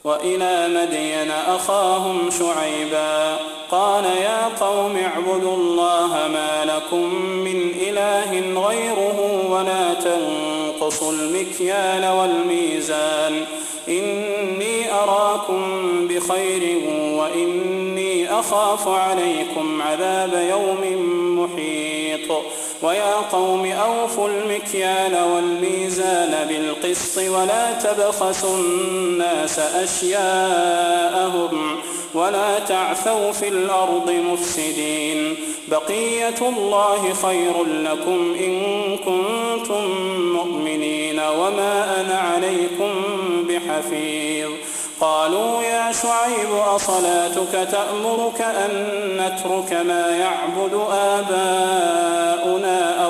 وإلى مدين أخاهم شعيبا قال يا قوم اعبدوا الله ما لكم من إله غيره ولا تنقصوا المكيال والميزان إني أراكم بخير وإني أخاف عليكم عذاب يوم محيط ويا قوم أوفوا المكيال والميزان بالقسط ولا تبخسوا الناس أشياءهم ولا تعثوا في الأرض مفسدين بقية الله خير لكم إن كنتم مؤمنين وما أنا عليكم بحفيظ قالوا يا شعيب أصلاتك تأمرك أن نترك ما يعبد آباؤنا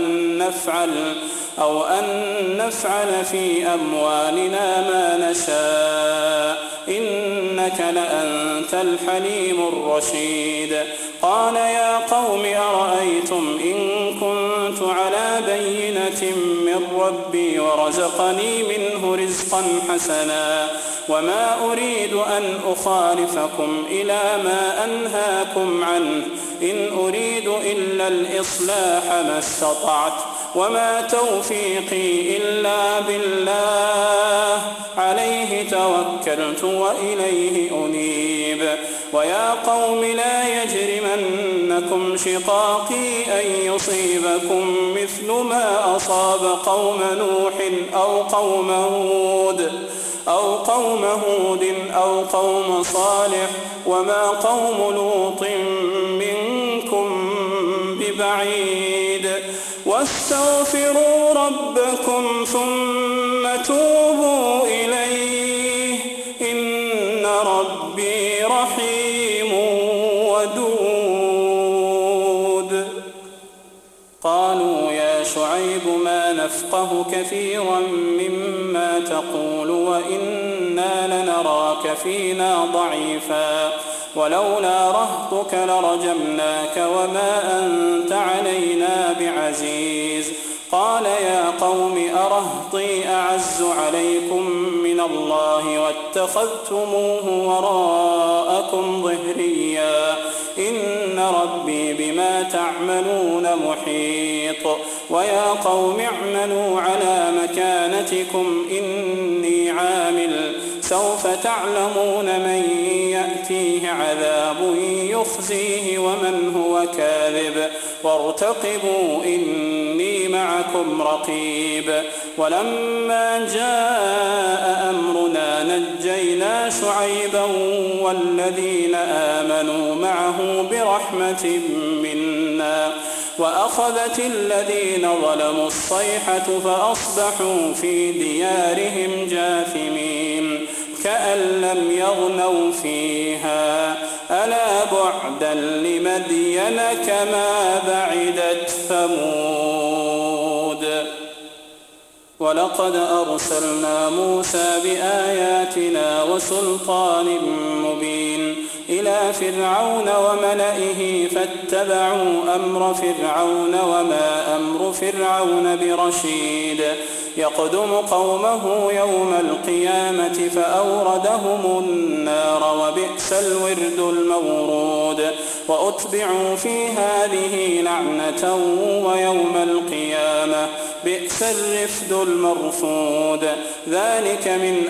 أو أن نفعل في أموالنا ما نشاء إنك لأنت الحليم الرشيد قال يا قوم أرأيتم إن كنت على بينة من ربي ورزقني منه رزقا حسنا وما أريد أن أخالفكم إلى ما أنهاكم عنه إن أريد إلا الإصلاح ما استطعت وما توفيقي إلا بالله عليه توكلت وإليه أنيب ويا قوم لا يجرمنكم شقاقي أن يصيبكم مثل ما أصاب قوم نوح أو قوم هود أو قوم صالح وما قوم لوط منكم ببعيد واستغفروا ربكم ثم توبوا إليه إن ربي رحيم ودود قالوا يا شعيب ما نفقه كثيرا مما تقول وإنا لنراك فينا ضعيفا ولولا رهطك لرجمناك وما أنت علينا بعزيز قال يا قوم أرهطي أعز عليكم من الله واتخذتموه وراءكم ظهريا إن ربي بما تعملون محيط ويا قوم اعملوا على مكانتكم إني عامل سوف تعلمون من يأتيه عذاب يخزيه ومن هو كاذب وارتقبوا إني معكم رقيب ولما جاء أمرنا نجينا شعيبا والذين آمنوا معه برحمة منا وأخذت الذين ظلموا الصيحة فأصبحوا في ديارهم جاثمين كأن لم يغنوا فيها ألا بعدا لمدين كما بعدت ثمود ولقد أرسلنا موسى بآياتنا وسلطان مبين إلى فرعون وملئه فاتبعوا أمر فرعون وما أمر فرعون برشيد يقدم قومه يوم القيامة فأوردهم النار وبئس الورد المورود وأتبعوا في هذه لعنة ويوم القيامة بئس الرفد المرفود ذلك من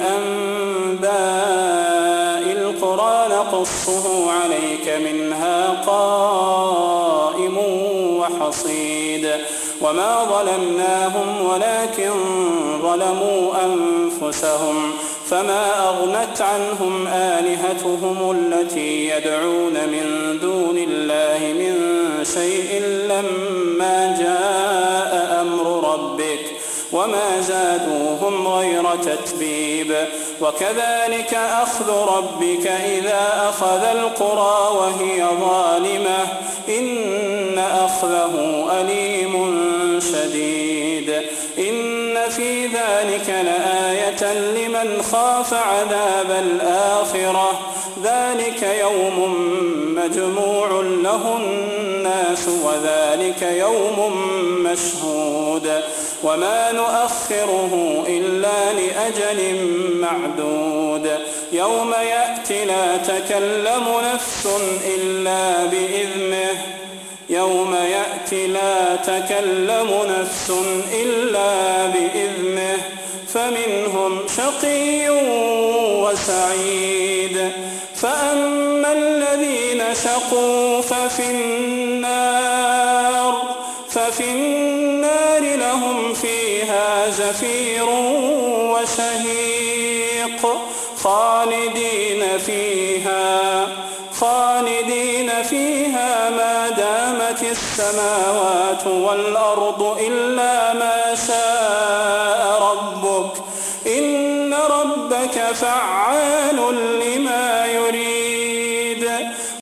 أنباء القرى نقصه عليك منها قائم وحصيد وما ظلمناهم ولكن ظلموا أنفسهم فما أغنت عنهم آلهتهم التي يدعون من دون الله من شيء لما جاء أمر ربك وما زادوهم غير تتبيب وكذلك أخذ ربك إذا أخذ القرى وهي ظالمة إن أخذه أليم شديد إن في ذلك لآية لمن خاف عذاب الآخرة ذلك يوم مجموع له الناس وذلك يوم مشهود وما نؤخره إلا لأجل معدود يوم يأتي لا تكلم نفس إلا بإذنه يوم يأتي لا تكلم نفس إلا بإذنه فمنهم شقي وسعيد فأما الذين شقوا ففي النار لهم فيها زفير وشهيق خالدين فيها ما دامت السماوات والأرض إلا ما شاء ربك إن ربك فعال لما يريد